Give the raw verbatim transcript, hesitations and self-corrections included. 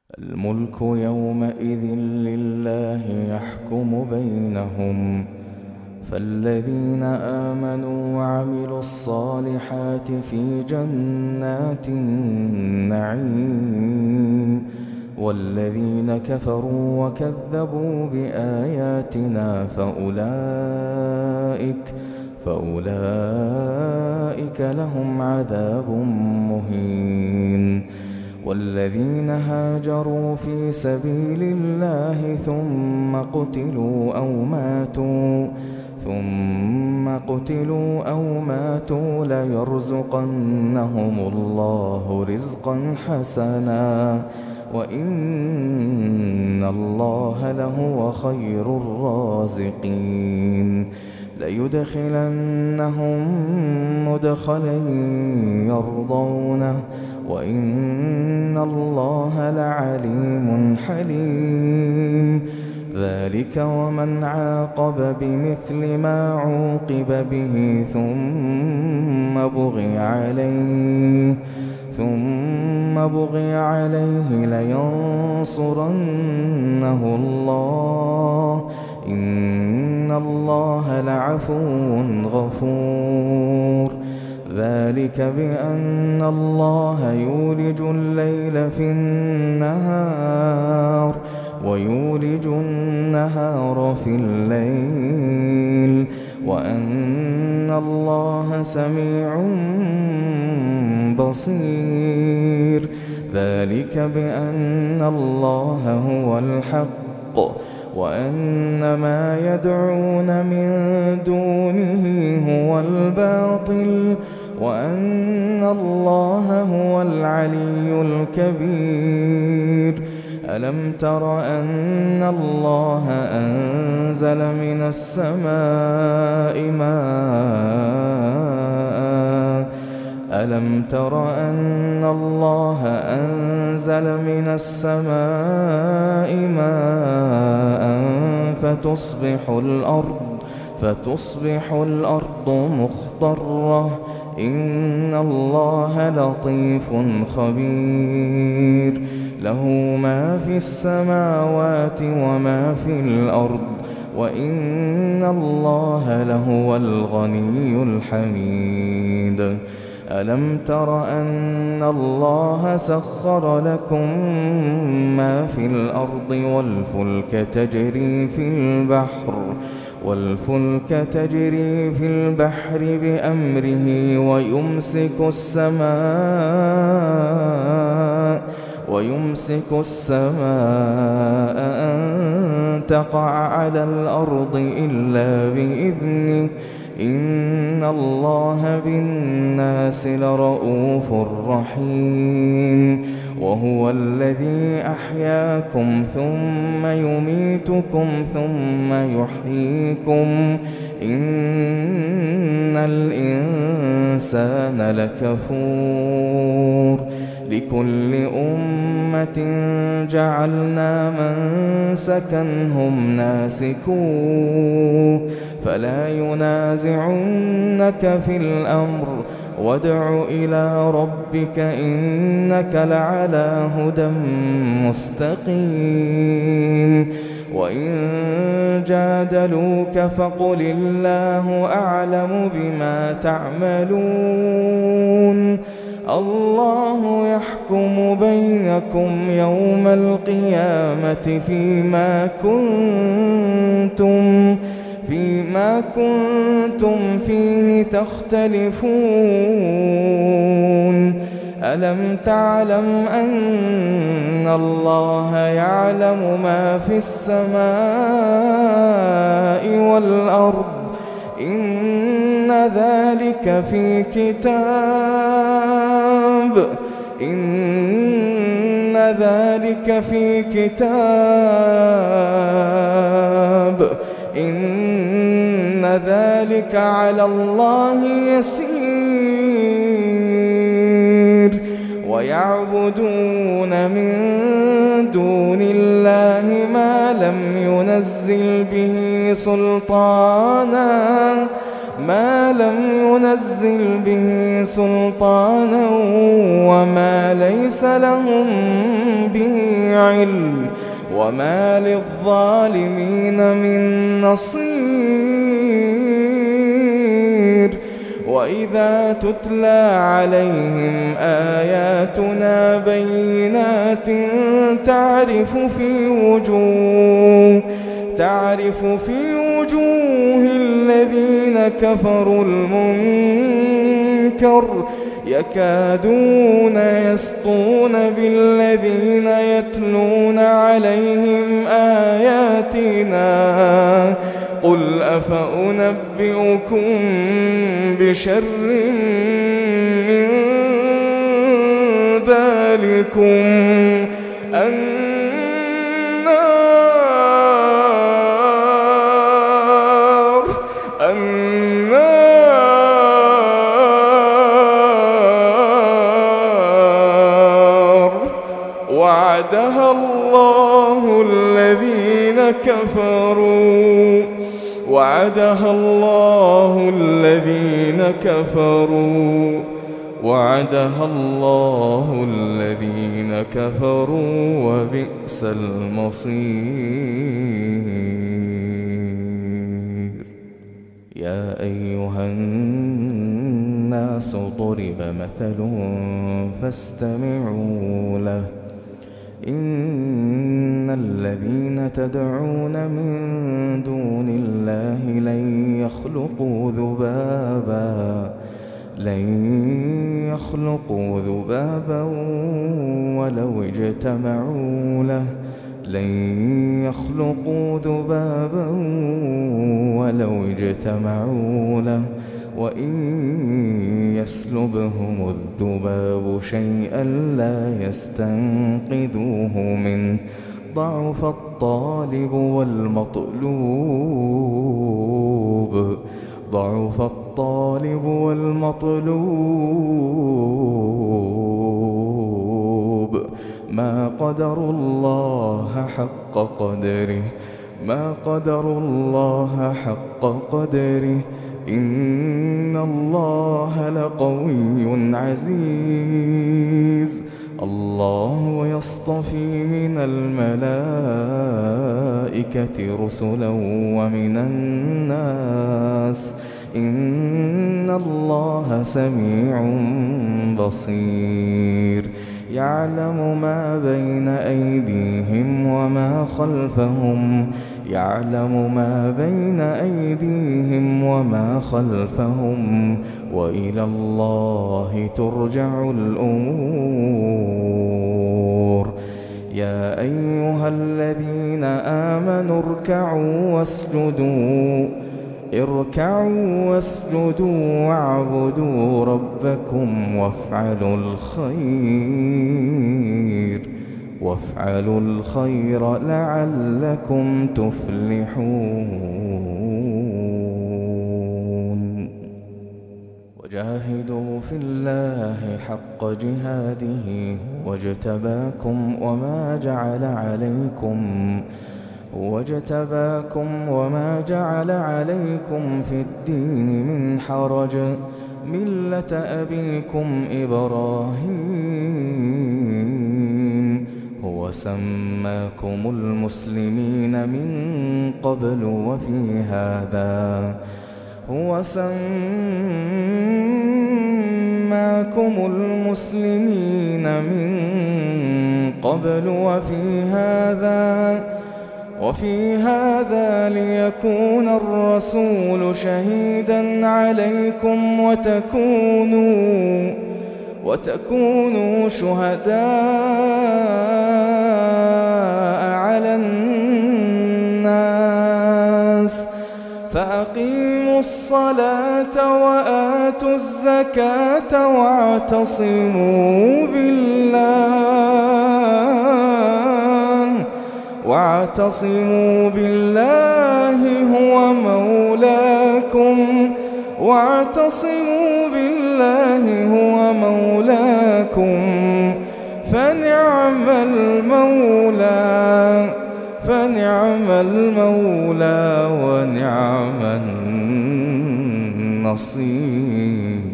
الملك يومئذ لله يحكم بينهم، فالذين آمنوا وعملوا الصالحات في جنات النعيم، والذين كفروا وكذبوا بآياتنا فأولئك فأولئك لهم عذاب مهين. والذين هاجروا في سبيل الله ثم قتلوا أو ماتوا ثم قتلوا أو ماتوا ليرزقنهم الله رزقا حسنا وإن الله لهو خير الرازقين. ليدخلنهم مدخلا يرضونه وإن الله لعليم حليم. ذلك ومن عاقب بمثل ما عوقب به ثم بغي عليه ثم بغي عليه لينصرنه الله إن الله لعفو غفور. ذلك بأن الله يولج الليل في النهار ويولج النهار في الليل وأن الله سميع بصير. ذلك بأن الله هو الحق وأن ما يدعون من دونه هو الباطل وأن الله هو العلي الكبير. ألم تر أن الله أنزل من السماء ماء ألم تر أن الله أنزل من السماء ماء فتصبح الأرض فتصبح الأرض مخضرة إن الله لطيف خبير. له ما في السماوات وما في الأرض وإن الله لهو الغني الحميد. ألم تر أن الله سخر لكم ما في الأرض والفلك تجري في البحر والفلك تجري في البحر بأمره ويمسك السماء ويمسك السماء أن تقع على الأرض إلا بإذنه إن الله بالناس لرؤوف رحيم. وهو الذي أحياكم ثم يميتكم ثم يحييكم إن الإنسان لكفور. لكل أمة جعلنا منسكا هم ناسكوه فلا ينازعنك في الأمر وادع إلى ربك إنك لعلى هدى مستقيم. وإن جادلوك فقل الله أعلم بما تعملون الله يحكم بينكم يوم القيامة فيما كنتم فيما كنتم فيه تختلفون. ألم تعلم أن الله يعلم ما في السماء والأرض إن ذلك في كتاب إن ذلك في كتاب إن ذلك على الله يسير. ويعبدون من دون الله ما لم ينزل به سلطانا ما لم ينزل به سلطانا وما ليس لهم به علم وما للظالمين من نصير. وإذا تتلى عليهم آياتنا بينات تعرف في وجوه تعرف في وجوه الذين كفروا المنكر يكادون يسطون بالذين يتلون عليهم آياتنا. قل أفأنبئكم بشر من ذلكم النار النار وعدها الله الذين كفروا وعدها الله الذين كفروا وعدها الله الذين كفروا وبئس المصير. يا أيها الناس ضرب مثل فاستمعوا له إن الذين تدعون من دون الله لن يخلقوا ذبابا لن يخلقوا ذبابا ولو اجتمعوا له لن يخلقوا ذبابا ولو اجتمعوا له وإن يسلبهم الذباب شيئا لا يستنقذوه منه ضعف الطالب والمطلوب ضعف الطالب والمطلوب ما قدروا الله حق قدره ما قدروا الله حق قدره إن الله لقوي عزيز. الله يصطفي من الملائكة رسلا ومن الناس إن الله سميع بصير. يعلم ما بين أيديهم وما خلفهم يعلم ما بين أيديهم وما خلفهم وإلى الله ترجع الأمور. يا أيها الذين آمنوا اركعوا واسجدوا اركعوا واسجدوا واعبدوا ربكم وافعلوا الخير وافعلوا الخير لعلكم تفلحون. وجاهدوا في الله حق جهاده واجتباكم وما جعل عليكم واجتباكم وما جعل عليكم في الدين من حرج ملة أبيكم إبراهيم هو سماكم المسلمين من قبل وفي هذا هو سماكم المسلمين من قبل وفي هذا وفي هذا ليكون الرسول شهيدا عليكم وتكونوا وتكونوا شهداء على الناس فأقيموا الصلاة وآتوا الزكاة واعتصموا بالله واعتصموا بالله هو مولاكم واعتصموا بالله هو مولاكم فنعم المولى فنعم المولى ونعم النصير.